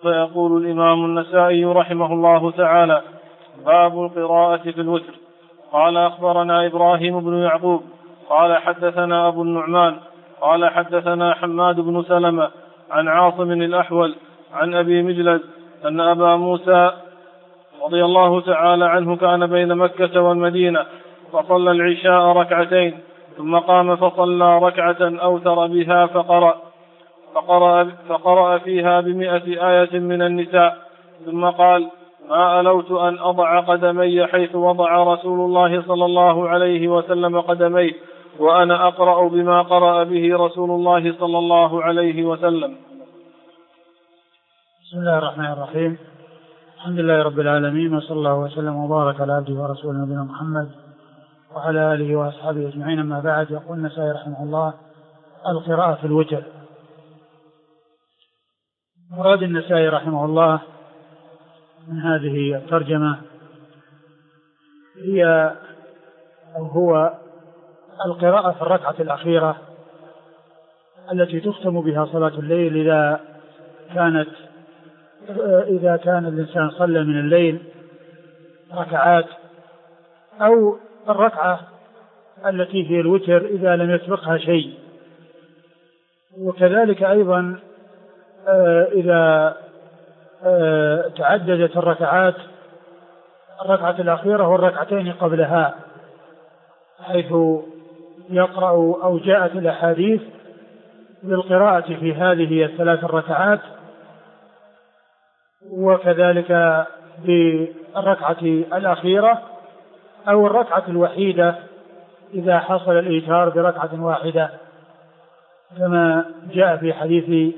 فيقول الإمام النسائي رحمه الله تعالى: باب القراءة في الوتر. قال: أخبرنا إبراهيم بن يعقوب قال حدثنا أبو النعمان قال حدثنا حماد بن سلمة عن عاصم الأحول عن أبي مجلد أن أبا موسى رضي الله تعالى عنه كان بين مكة والمدينة فصلى العشاء ركعتين ثم قام فصلى ركعة أوتر بها فقرأ فيها ب100 آية من النساء ثم قال: ما ألوت أن أضع قدمي حيث وضع رسول الله صلى الله عليه وسلم قدميه وأنا أقرأ بما قرأ به رسول الله صلى الله عليه وسلم. بسم الله الرحمن الرحيم. الحمد لله رب العالمين، وصلى الله وسلم وبارك على عبده ورسوله نبينا محمد وعلى آله وأصحابه أجمعين. أما بعد، يقول النسائي رحمه الله: القراءة في الوتر. مراد النسائي رحمه الله من هذه الترجمة هو القراءة في الركعة الأخيرة التي تختم بها صلاة الليل إذا كان الإنسان صلى من الليل ركعات، أو الركعة التي هي الوتر إذا لم يسبقها شيء. وكذلك أيضا إذا تعددت الركعات، الركعة الأخيرة والركعتين قبلها، حيث يقرأ أو جاءت الأحاديث بالقراءة في هذه الثلاث الركعات، وكذلك بالركعة الأخيرة أو الركعة الوحيدة إذا حصل الإيتار بركعة واحدة، كما جاء في حديث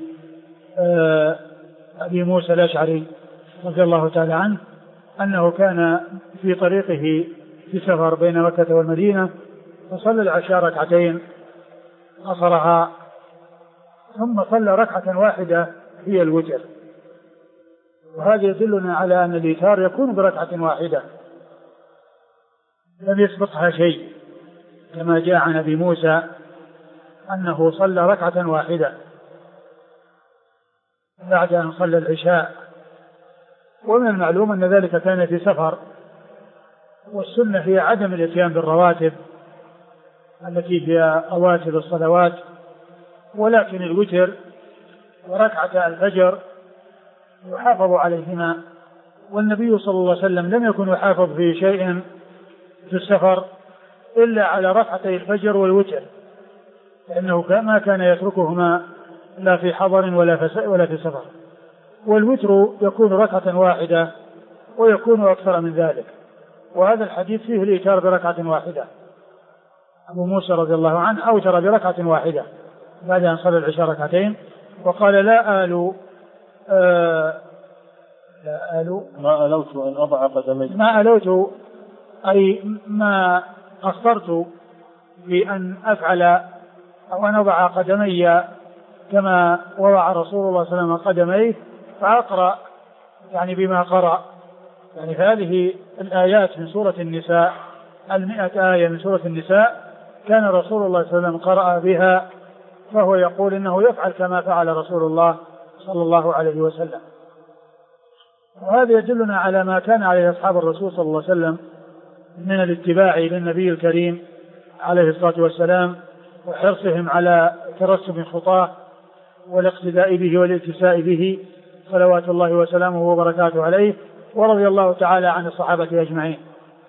أبي موسى الأشعري رضي الله تعالى عنه أنه كان في طريقه في سفر بين مكة والمدينة فصلى العشاء ركعتين قصرها، ثم صلى ركعة واحدة هي الوتر. وهذا يدلنا على أن الإيتار يكون بركعة واحدة لم يسبقها شيء، كما جاء عن أبي موسى أنه صلى ركعة واحدة بعد أن صلى العشاء. ومن المعلوم أن ذلك كان في سفر، والسنة هي عدم الاتيان بالرواتب التي هي رواتب الصلوات، ولكن الوتر وركعة الفجر يحافظ عليهما، والنبي صلى الله عليه وسلم لم يكن يحافظ في شيء في السفر إلا على ركعتي الفجر والوتر، لأنه ما كان يتركهما لا في حضر ولا في سفر. والوتر يكون ركعة واحدة ويكون أكثر من ذلك، وهذا الحديث فيه الإيتار بركعة واحدة. أبو موسى رضي الله عنه أوتر بركعة واحدة بعد أن صلى العشاء ركعتين، وقال: لا آل ما ألوت أن أضع قدمي، ما ألوت أي ما قصرت بأن أفعل أو أن أضع قدمي كما وضع رسول الله صلى الله عليه وسلم قدميه فأقرأ يعني بما قرأ. يعني هذه الآيات من سورة النساء، 100 آية من سورة النساء كان رسول الله صلى الله عليه وسلم قرأ بها، فهو يقول إنه يفعل كما فعل رسول الله صلى الله عليه وسلم. وهذا يدلنا على ما كان عليه أصحاب الرسول صلى الله عليه وسلم من الاتباع للنبي الكريم عليه الصلاة والسلام، وحرصهم على ترسم خطاه والاقتداء به والالتساء به صلوات الله وسلامه وبركاته عليه، ورضي الله تعالى عن الصحابة أجمعين.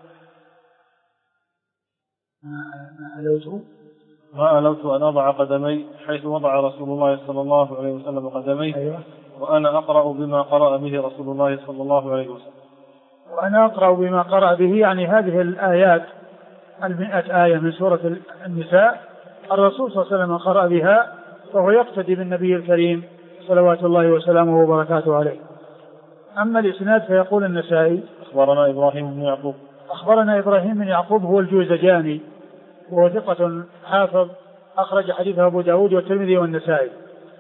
ما ألوت أن أضع قدمي حيث وضع رسول الله صلى الله عليه وسلم قدميه. أيوة. وأنا أقرأ بما قرأ به رسول الله صلى الله عليه وسلم. وأنا أقرأ بما قرأ به يعني هذه الآيات 100 آية من سورة النساء الرسول صلى الله عليه وسلم قرأ بها، فهو يقتدي بالنبي الكريم صلوات الله وسلامه وبركاته عليه. أما الإسناد فيقول النسائي: أخبرنا إبراهيم بن يعقوب هو الجوزجاني، وهو ثقة حافظ أخرج حديثه أبو داود والترمذي والنسائي.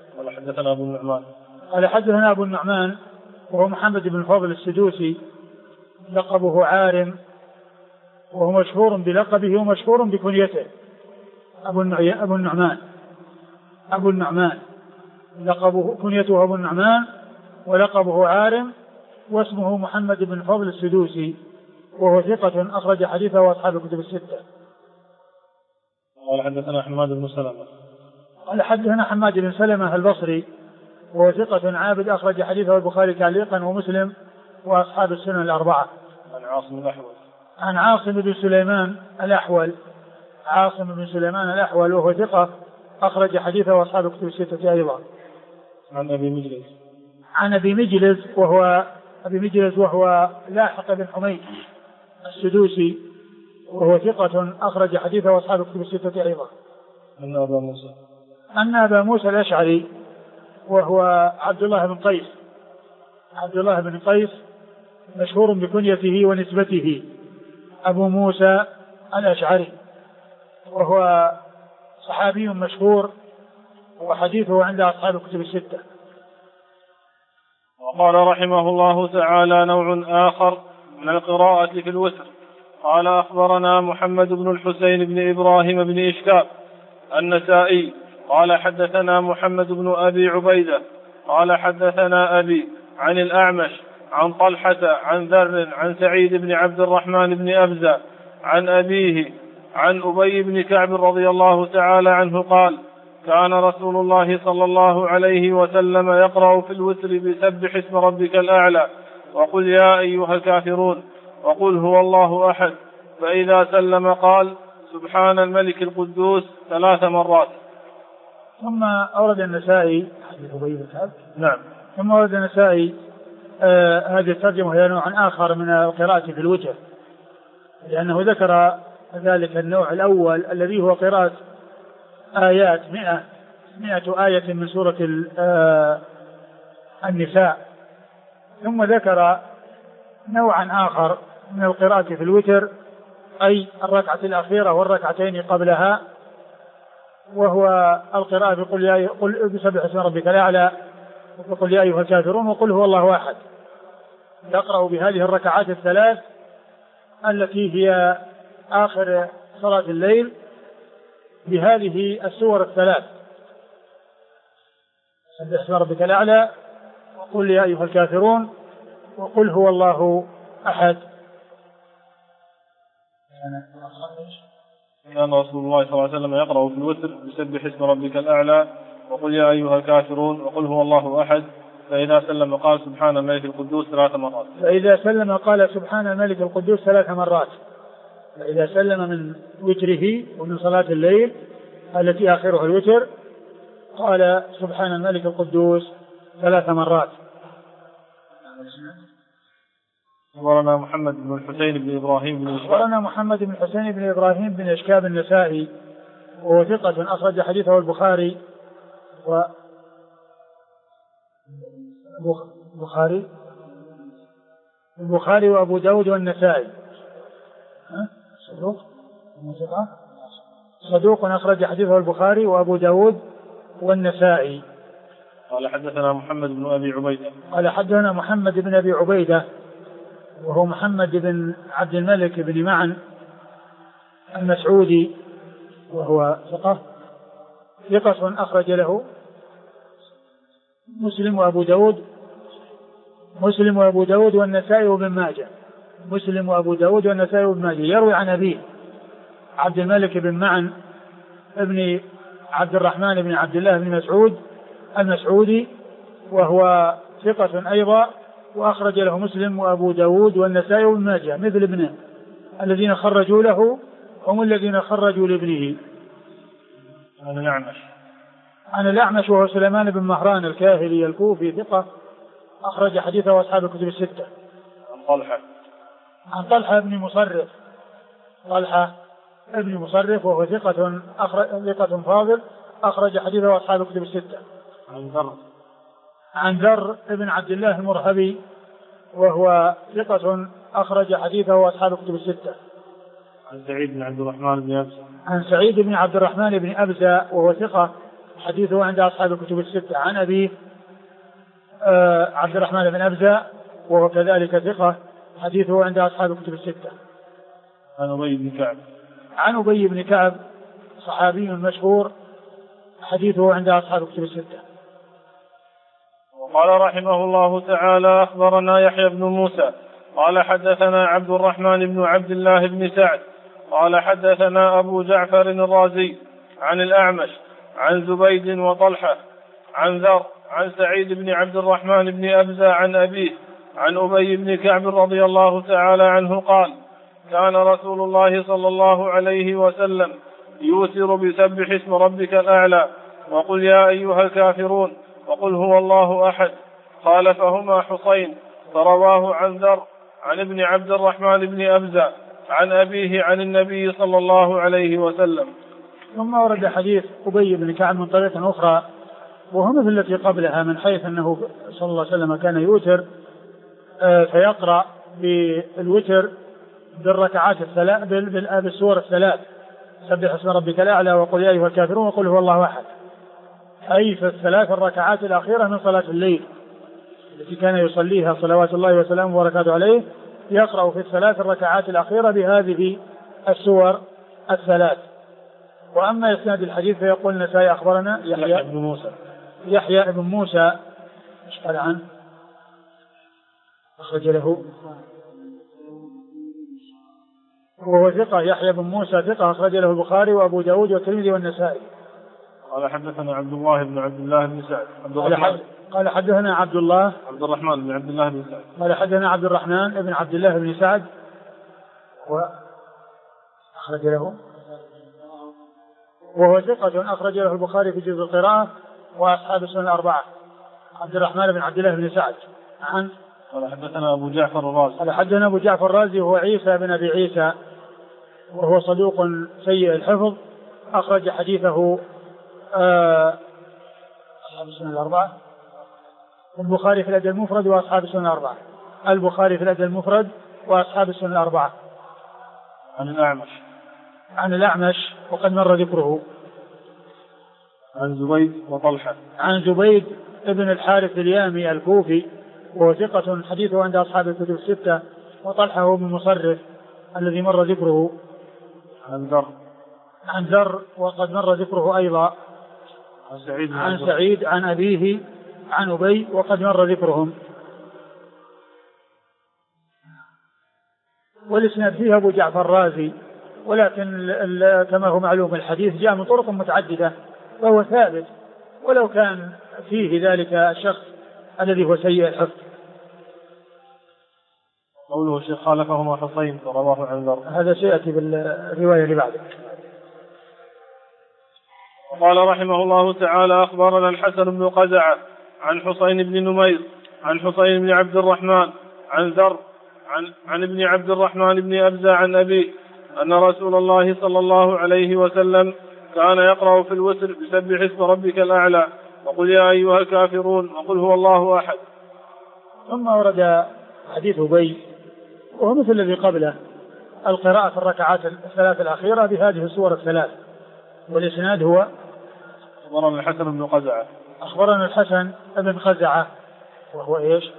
قال حدثنا أبو النعمان وهو محمد بن فضل السدوسي لقبه عارم، وهو مشهور بلقبه ومشهور بكنيته أبو النعمان لقبه كنيته أبو النعمان، ولقبه عارم، واسمه محمد بن فضل السدوسي، وهو ثقة أخرج حديثه وأصحاب الكتب الستة. قال حدثنا حماد بن سلمة. قال حدثنا حماد بن سلمة البصري، وهو ثقة عابد أخرج حديثه البخاري تعليقا ومسلم وأصحاب السنن الأربعة. عن عاصم الأحول. عن عاصم بن سليمان الأحول، عاصم بن سليمان الأحول وهو ثقة أخرج حديثه وأصحاب الكتب الستة أيضا. عن أبي مجلس. عن أبي مجلس وهو لاحق بن حميد السدوسي، وهو ثقة أخرج حديثه وأصحاب الكتب الستة أيضا. أن أبا موسى الأشعري وهو عبد الله بن قيس مشهور بكنيته ونسبته، أبو موسى الأشعري، وهو صحابي مشهور، وحديثه عند أصحاب الكتب الستة. وقال رحمه الله تعالى: نوع آخر من القراءة في الوتر. قال: أخبرنا محمد بن الحسين بن إبراهيم بن إشكاب النسائي قال: حدثنا محمد بن أبي عبيدة قال: حدثنا أبي عن الأعمش عن طلحة عن ذر عن سعيد بن عبد الرحمن بن أبزة عن أبيه عن أبي بن كعب رضي الله تعالى عنه قال: كان رسول الله صلى الله عليه وسلم يقرأ في الوتر بسبح اسم ربك الأعلى وقل يا أيها الكافرون وقل هو الله أحد، فإذا سلم قال: سبحان الملك القدوس 3 مرات. ثم أورد النسائي حديث أبي بن كعب. نعم. ثم أورد النسائي هذه الترجمة هي نوع آخر من القراءة في الوتر، لأنه ذكر ذلك النوع الأول الذي هو قراءة آيات 100 آية من سورة النساء، ثم ذكر نوعا آخر من القراءة في الوتر، أي الركعة الأخيرة والركعتين قبلها، وهو القراءة بقل بسبح اسم ربك الأعلى وقل يا أيها الكافرون وقل هو الله أحد. يقرأ بهذه الركعات الثلاث التي هي آخر صلاة الليل بهذه السور الثلاث: سبح اسم ربك الأعلى وقل يا أيها الكافرون وقل هو الله أحد. كان رسول الله صلى الله عليه وسلم يقرأ في الوتر بسبح اسم ربك الأعلى وقل يا أيها الكافرون وقل هو الله أحد، فإذا سلم قال: سبحان الملك القدوس 3 مرات. فإذا سلم قال: سبحان الملك القدوس 3 مرات. فإذا سلم من وتره ومن صلاة الليل التي آخرها الوتر قال: سبحان الملك القدوس 3 مرات. أخبرنا محمد بن الحسين بن إبراهيم بن إشكاب. أخبرنا محمد بن الحسين بن إبراهيم بن إشكاب النسائي، وهو ثقة أخرج حديثه البخاري البخاري وأبو داود والنسائي. صدوق أخرج حديثه البخاري وأبو داود والنسائي. قال: حدثنا محمد بن أبي عبيدة. قال: حدثنا محمد بن أبي عبيدة وهو محمد بن عبد الملك بن معن المسعودي، وهو ثقة أخرج له مسلم وأبو داود والنسائي وابن ماجه. مسلم وأبو داود والنسائي وابن ماجه. يروي عن أبيه عبد الملك بن معن ابن عبد الرحمن بن عبد الله بن مسعود المسعودي، وهو ثقة أيضا، وأخرج له مسلم وأبو داود والنسائي وابن ماجه مثل ابنه. الذين خرجوا له هم الذين خرجوا لابنه. عن الأعمش وهو سليمان بن مهران الكاهلي الكوفي ثقة أخرج حديثه أصحاب الكتب الستة. عن طلحة بن مصرف وهو ثقة فاضل أخرج حديثه أصحاب الكتب الستة. عن ذر بن عبد الله المرهبي وهو ثقة أخرج حديثه أصحاب الكتب الستة. عن سعيد بن عبد الرحمن بن أبزة. عن سعيد بن عبد الرحمن بن أبزة وهو ثقة حديثه عند أصحاب الكتب الستة. عن أبيه عبد الرحمن بن أبزة وهو كذلك ثقة حديثه عند أصحاب الكتب الستة. عن أبي بن كعب صحابي مشهور حديثه عند أصحاب الكتب الستة. وقال رحمه الله تعالى: أخبرنا يحيى بن موسى قال حدثنا عبد الرحمن بن عبد الله بن سعد قال حدثنا أبو جعفر الرازي عن الأعمش عن زبيد وطلحة عن ذر عن سعيد بن عبد الرحمن بن أبزة عن أبيه عن أبي بن كعب رضي الله تعالى عنه قال: كان رسول الله صلى الله عليه وسلم يوتر بسبح اسم ربك الأعلى وقل يا أيها الكافرون وقل هو الله أحد. خالفهما حسين فرواه عن ذر عن ابن عبد الرحمن بن أبزة عن أبيه عن النبي صلى الله عليه وسلم. ثم ورد حديث أبي بن كعب من طريق أخرى وهو مثل التي قبلها، من حيث أنه صلى الله عليه وسلم كان يوتر فيقرأ بالوتر بالركعات الثلاث بالسور الثلاث: سبح اسم ربك الأعلى وقل يا أيها الكافرون وقل هو الله أحد، أي في الثلاث الركعات الأخيرة من صلاة الليل التي كان يصليها صلوات الله وسلامه وبركاته عليه، يقرأ في الثلاث الركعات الأخيرة بهذه السور الثلاث. وأما إسناد الحديث فيقول النسائي: أخبرنا يحيى بن موسى ايش قال عنه؟ أخرج له وهو ثقة، يحيى بن موسى ثقة، أخرج له البخاري وأبو داود والترمذي والنسائي. قال حدثنا عبد الله بن عبد الله بن سعد قال حدثنا عبد الرحمن بن عبد الله بن سعد قال حدثنا عبد الرحمن بن عبد الله بن سعد وأخرج له وهو ثقة، أخرج له البخاري في جزء القراءة وأصحاب السنن الأربعة. عبد الرحمن بن عبد الله بن سعد عن قال حدثنا أبو جعفر الرازي قال حدثنا أبو جعفر الرازي وهو عيسى بن أبي عيسى وهو صدوق سيء الحفظ، أخرج حديثه أصحاب السنن الأربعة، البخاري في الأدب المفرد وأصحاب السنن الأربعة، البخاري في الأدب المفرد وأصحاب السنن الأربعة. عن الأعمش وقد مر ذكره. عن زبيد وطلحة عن زبيد ابن الحارث اليامي الكوفي وهو ثقة، حديثه عند أصحاب الكتب الستة، وطلحة هو من مصرف الذي مر ذكره. عن ذر وقد مر ذكره أيضا. عن سعيد عن أبيه عن أبي وقد مر ذكرهم. والإسناد فيه أبو جعفر الرازي، ولكن كما هو معلوم الحديث جاء من طرق متعددة وهو ثابت، ولو كان فيه ذلك الشخص الذي هو سيء الحفظ. قوله الشيخ: خالفهما حسين فرواه عن ذر، هذا سيأتي بالرواية اللي بعده. قال رحمه الله تعالى: أخبرنا الحسن بن قزعة عن حسين بن نمير عن حسين بن عبد الرحمن عن ذر عن ابن عبد الرحمن بن أبزة عن أبيه أن رسول الله صلى الله عليه وسلم كان يقرأ في الوتر بسبح اسم ربك الأعلى وقل يا أيها الكافرون وقل هو الله أحد. ثم ورد حديث أبي وهو مثل الذي قبله، القراءة في الركعات الثلاث الأخيرة بهذه السور الثلاث. والإسناد هو: أخبرنا الحسن بن قزعة. أخبرنا الحسن بن قزعة وهو إيش؟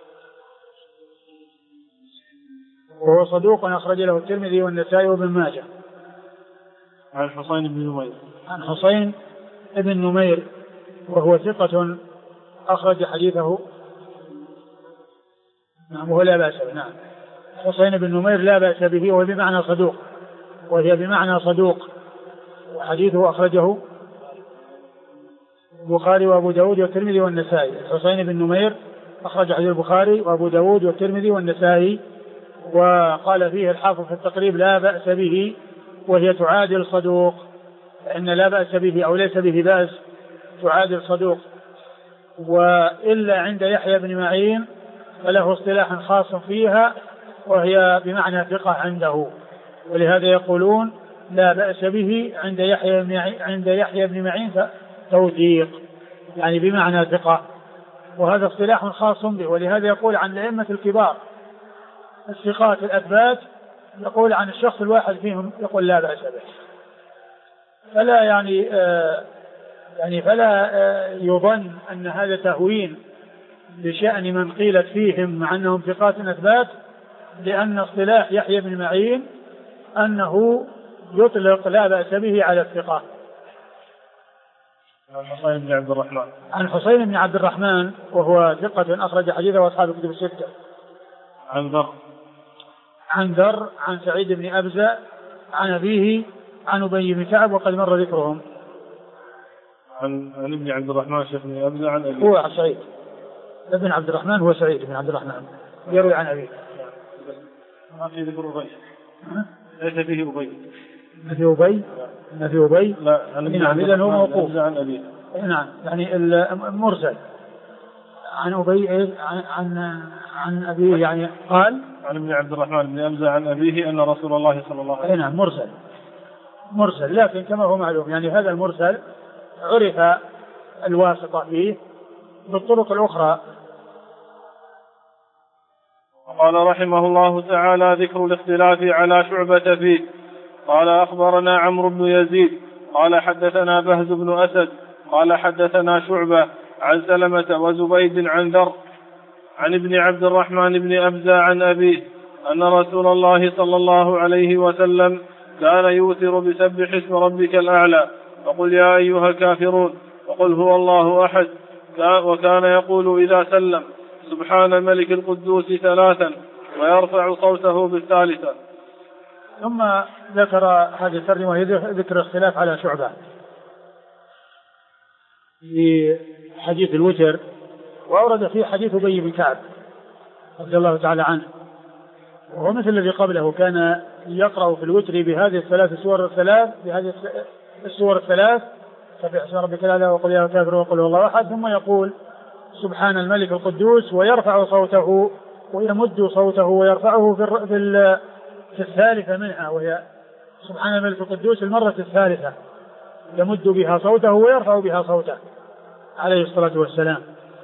وهو صدوق، أخرج له الترمذي والنسائي وابن ماجه. عن حسين بن نمير. عن حسين بن نمير وهو ثقة، أخرج حديثه. نعم، وهو لا بأس به. نعم، حسين بن نمير لا بأس به، وهو بمعنى صدوق، وهي بمعنى صدوق، وحديثه أخرجه البخاري وأبو داود والترمذي والنسائي. حسين بن نمير أخرج حديث البخاري وأبو داود والترمذي والنسائي. وقال فيه الحافظ في التقريب: لا بأس به، وهي تعادل صدوق، فإن لا بأس به أو ليس به بأس تعادل صدوق. وإلا عند يحيى بن معين فله اصطلاح خاص فيها، وهي بمعنى ثقة عنده، ولهذا يقولون لا بأس به عند يحيى بن معين توثيق، يعني بمعنى ثقة، وهذا اصطلاح خاص به. ولهذا يقول عن الأئمة الكبار الثقات الأثبات، يقول عن الشخص الواحد فيهم يقول لا بأس به. فلا فلا يظن أن هذا تهوين بشأن من قيلت فيهم مع أنهم ثقات أثبات، لأن اصطلاح يحيى بن معين أنه يطلق لا بأس به على الثقة. عن حسين بن عبد الرحمن. عن حسين بن عبد الرحمن وهو ثقة أخرج حديثه أصحاب الكتب الستة. عن ذر عن سعيد بن أبزة عن أبيه عن أبي بن كعب وقد مر ذكرهم. عن ابن عبد الرحمن شيخ بن أبزة عن أبيه. هو سعيد ابن عبد الرحمن، هو سعيد بن عبد الرحمن يروي عن أبيه. ما في ذكر أبي، ليس فيه أبي. ما في أبي لا، عن إذن هو موقوف عن أبيه. نعم، يعني المرسل عن أبي عن أبيه، يعني قال عن ابن عبد الرحمن بن أبزة عن أبيه أن رسول الله صلى الله عليه وسلم. نعم مرسل، لكن كما هو معلوم يعني هذا المرسل عرف الواسطة فيه بالطرق الأخرى. قال رحمه الله تعالى: ذكر الاختلاف على شعبة فيه. قال: أخبرنا عمرو بن يزيد قال حدثنا بهز بن أسد قال حدثنا شعبة عن سلمة وزبيد عن ذر عن ابن عبد الرحمن بن أبزة عن أبيه أن رسول الله صلى الله عليه وسلم كان يوتر بسبح اسم ربك الأعلى وقل يا أيها الكافرون وقل هو الله أحد، وكان يقول إذا سلم سبحان الملك القدوس 3 ويرفع صوته بالثالثة. ثم ذكر هذه الترجمة وهي ذكر اختلاف على شعبة في حديث الوتر، وأورد فيه حديث أبي بن كعب رضي الله تعالى عنه، وهو مثل الذي قبله، كان يقرأ في الوتر بهذه السور الثلاث سبح اسم ربك الأعلى وقل يا كافر وقل هو الله أحد، ثم يقول سبحان الملك القدوس ويرفع صوته ويمد صوته ويرفعه في الثالثة منها، وهي سبحان الملك القدوس المرة الثالثة يمد بها صوته ويرفع بها صوته عليه الصلاة والسلام.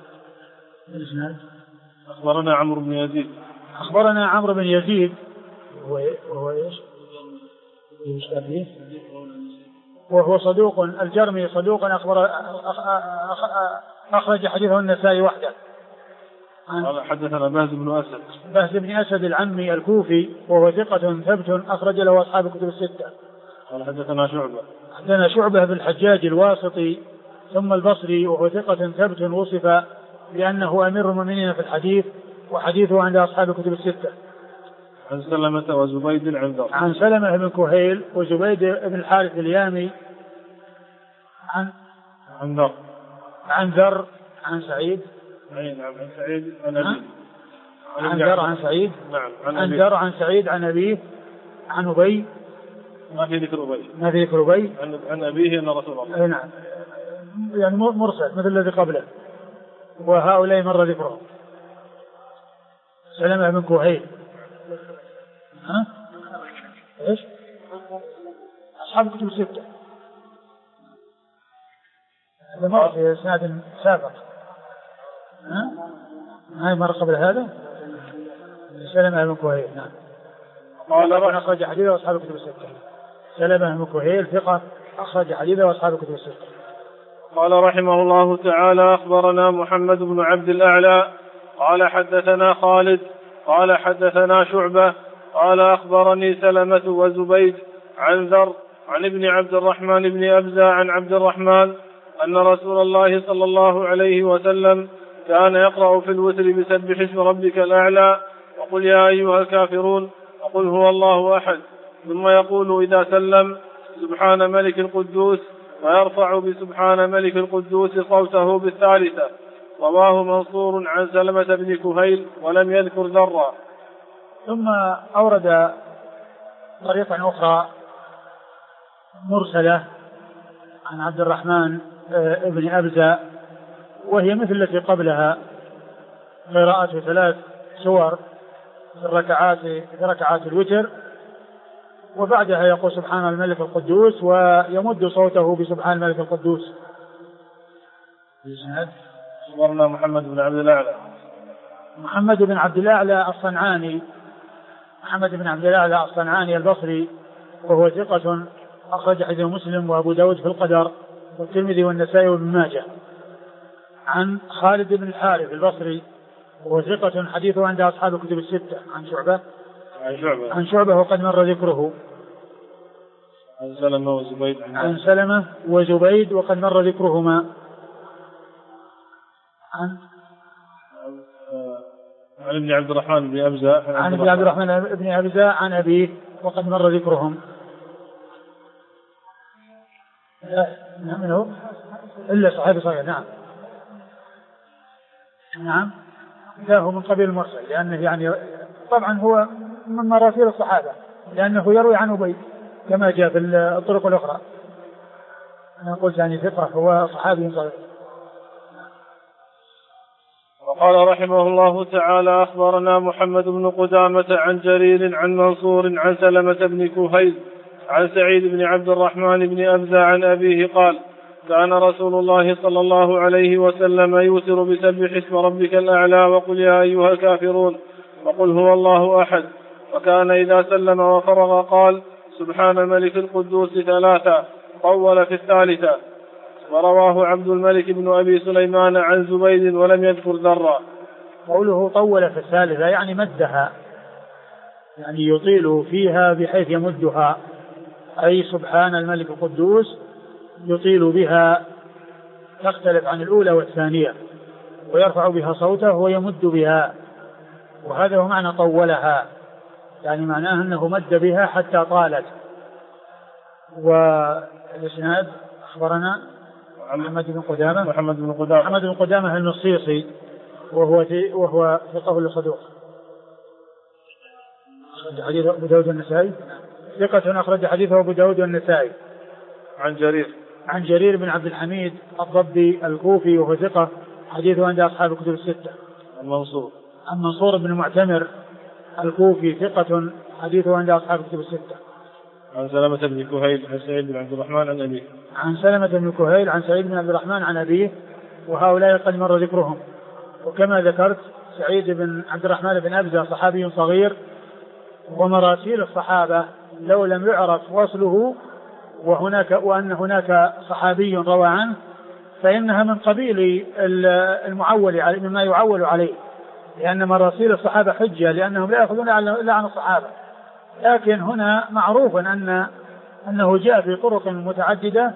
أخبرنا عمرو بن يزيد وهو ايش؟ وهو صدوق الجرمي، صدوق أخرج حديثه النسائي وحده. قال حدثنا بهز بن أسد العمي الكوفي وهو ثقة ثبت أخرج له أصحاب الكتب الستة. قال حدثنا شعبة بن الحجاج الواسطي ثم البصري وهو ثقة ثبت وصف بأنه أمير المؤمنين في الحديث وحديثه عند أصحاب الكتب الستة. عن سلمة وزبيد عن سلمة بن كهيل وزبيد بن الحارث اليامي عن ذر عن سعيد عن سعيد عن ذر عن سعيد عن أبيه عن أبي، ما في ذكر أبي عن أبيه أن رسول الله. نعم، يعني مرسل مثل الذي قبله، وهؤلاء مر ذكرهم. سلمة بن كهيل ايش؟ أصحاب الكتب الستة، هذا مر في إسناد سابق. هاي مرة قبل هذا سلمة بن كهيل. نعم. قال أخرج حديثه أصحاب الكتب الستة. سلمة بن كهيل ثقة أخرج حديثه أصحاب الكتب الستة. قال رحمه الله تعالى: أخبرنا محمد بن عبد الأعلى قال حدثنا خالد قال حدثنا شعبة قال أخبرني سلمة وزبيد عن ذر عن ابن عبد الرحمن بن أبزة عن عبد الرحمن أن رسول الله صلى الله عليه وسلم كان يقرأ في الوتر بسبح اسم ربك الأعلى وقل يا أيها الكافرون وقل هو الله أحد، ثم يقول إذا سلم سبحان ملك القدوس ويرفع بسبحان ملك القدوس صوته بالثالثة. رواه منصور عن سلمة بن كهيل ولم يذكر ذرا. ثم أورد طريقة أخرى مرسلة عن عبد الرحمن ابن أبزة، وهي مثل التي قبلها، قراءة 3 سور في ركعات الوتر، وبعدها يقول سبحان الملك القدوس ويمد صوته بسبحان الملك القدوس. أخبرنا محمد بن عبد الأعلى الصنعاني البصري وهو ثقة أخرج حديث مسلم وأبو داود في القدر والترمذي والنسائي وابن ماجه. عن خالد بن الحارث البصري وهو ثقة حديثه عند أصحاب الكتب الستة. عن شعبة وقد مر ذكره. عن سلمة وزبيد. عن سلمة وزبيد وقد مر ذكرهما. عن ابن عبد الرحمن بن أبزة. عن ابن عبد الرحمن بن أبزة عن أبيه وقد مر ذكرهم. نعم هو إلا صحابي صحيح. نعم نعم لا هو من قبيل المرسل لأنه يعني طبعا هو من مراسيل الصحابة لأنه يروي عن أبي كما جاء في الطرق الأخرى. أنا قلت يعني ثقة هو صحابي صحيح. وقال رحمه الله تعالى أخبرنا محمد بن قدامة عن جرير عن منصور عن سلمة بن كهيل عن سعيد بن عبد الرحمن بن أبزة عن أبيه قال كان رسول الله صلى الله عليه وسلم يوتر بسبح اسم ربك الأعلى وقل يا أيها الكافرون وقل هو الله أحد وكان إذا سلم وفرغ قال سبحان الملك القدوس ثلاثا طول في الثالثة. ورواه عبد الملك بن أبي سليمان عن زبيد ولم يذكر ذرا. قوله طول في الثالثة يعني مدها يعني يطيل فيها بحيث يمدها أي سبحان الملك القدوس يطيل بها تختلف عن الأولى والثانية ويرفع بها صوته ويمد بها وهذا هو معنى طولها يعني معناه أنه مد بها حتى طالت. والإسناد أخبرنا محمد بن قدامة النصيصي وهو ثقة لصدوق حديث أبو داود النسائي ثقة أخرج حديثه أبو داود والنسائي. عن جرير بن عبد الحميد الضبي الكوفي وهو ثقة حديثه عند أصحاب الكتب الستة. عن منصور بن معتمر الكوفي ثقة حديثه عند أصحاب الكتب الستة. عن سلمة بن كهيل عن سعيد بن عبد الرحمن عن أبيه. عن سلمة بن كهيل عن سعيد بن عبد الرحمن عن أبيه وهؤلاء قد مر ذكرهم. وكما ذكرت سعيد بن عبد الرحمن بن أبزة صحابي صغير ومراسيل الصحابة لو لم يعرف وصله وأن هناك صحابي روى عنه فإنها من قبيل المعول عليه مما يعول عليه لأن مراسيل الصحابة حجة لأنهم لا يأخذون إلا عن الصحابة. لكن هنا معروف أنه جاء في طرق متعددة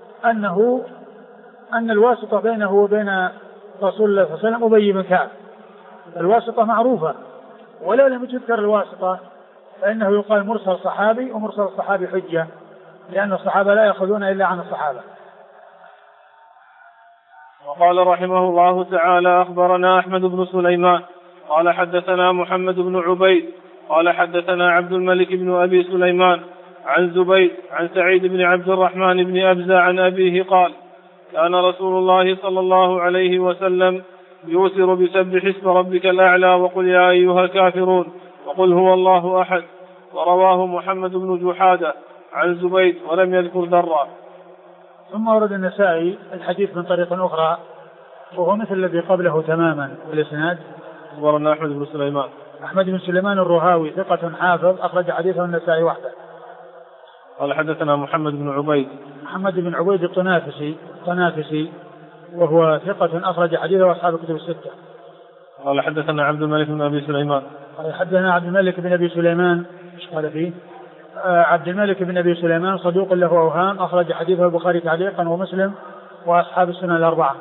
أن الواسطة بينه وبين رسول الله صلى الله عليه وسلم أبي بن كعب. الواسطة معروفة ولو لم تذكر الواسطة فإنه يقال مرسل صحابي ومرسل الصحابي حجة لأن الصحابة لا يأخذون إلا عن الصحابة. وقال رحمه الله تعالى أخبرنا أحمد بن سليمان قال حدثنا محمد بن عبيد قال حدثنا عبد الملك بن أبي سليمان عن زبيد عن سعيد بن عبد الرحمن بن أبزة عن أبيه قال كان رسول الله صلى الله عليه وسلم يوتر بسبح اسم ربك الأعلى وقل يا أيها الكافرون وقل هو الله أحد. ورواه محمد بن جحادة عن زبيد ولم يذكر ذرا. ثم ورد النسائي الحديث من طريق أخرى وهو مثل الذي قبله تماما. والإسناد أخبرنا أحمد بن سليمان الرهاوي ثقة حافظ أخرج حديثه النسائي وحده. قال حدثنا محمد بن عبيد الطنافسي وهو ثقة أخرج حديثه أصحاب الكتب الستة. قال حدثنا عبد الملك بن أبي سليمان ايش قال فيه؟ عبد الملك بن أبي سليمان صدوق له أوهام أخرج حديثه البخاري تعليقا ومسلم وأصحاب السنن الأربعة.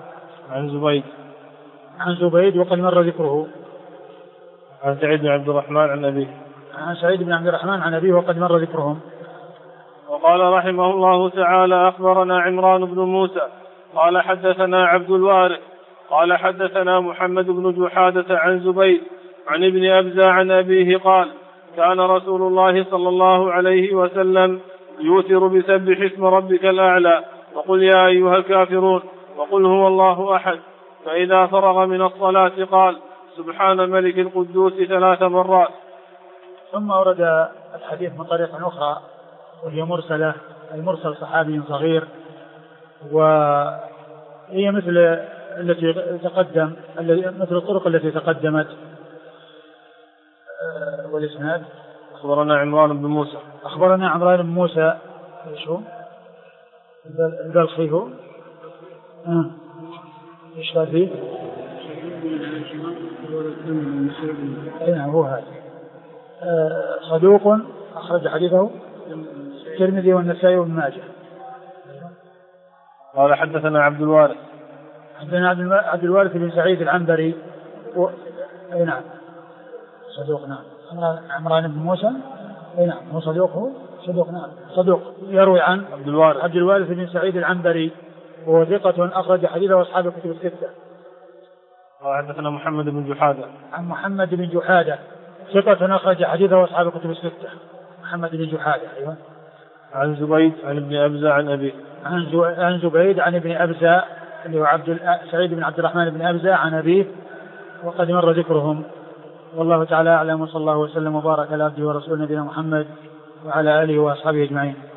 عن زبيد وقد مر ذكره. عن سعيد بن عبد الرحمن عن أبيه وقد مر ذكرهم. وقال رحمه الله تعالى أخبرنا عمران بن موسى قال حدثنا عبد الوارث قال حدثنا محمد بن جحادة عن زبيد عن ابن أبزة عن أبيه قال كان رسول الله صلى الله عليه وسلم يوتر بسبح اسم ربك الأعلى وقل يا أيها الكافرون وقل هو الله أحد فإذا فرغ من الصلاة قال سبحان الملك القدوس 3 مرات. ثم ورد الحديث من طريق أخرى وهي مرسلة المرسل صحابي صغير وهي مثل التي تقدم مثل الطرق التي تقدمت. والإسناد أخبرنا عمران بن موسى ايش هو؟ البلخي هو؟ ايش قال فيه؟ نعم هو هذا. صدوق أخرج حديثه الترمذي والنسائي وابن ماجه. قال حدثنا عبد الوارث. حدثنا عبد الوارث بن سعيد العنبري اي نعم صدوق. نعم عمران بن موسى اي نعم هو صدوق نعم صدوق يروي عن عبد الوارث بن سعيد العنبري وهو ثقة أخرج حديثه أصحاب الكتب الستة. وحدثنا محمد بن جحادة. عن محمد بن جحادة ثقة أخرج حديثه أصحاب الكتب الستة. محمد بن جحادة. أيوة. عن زبيد عن ابن أبزة عن أبيه. عن زبيد عن ابن أبزة اللي هو سعيد بن عبد الرحمن بن أبزة عن أبيه وقد مر ذكرهم. والله تعالى أعلم، وصلى الله وسلم وبارك على عبده ورسوله نبينا محمد وعلى آله وأصحابه أجمعين.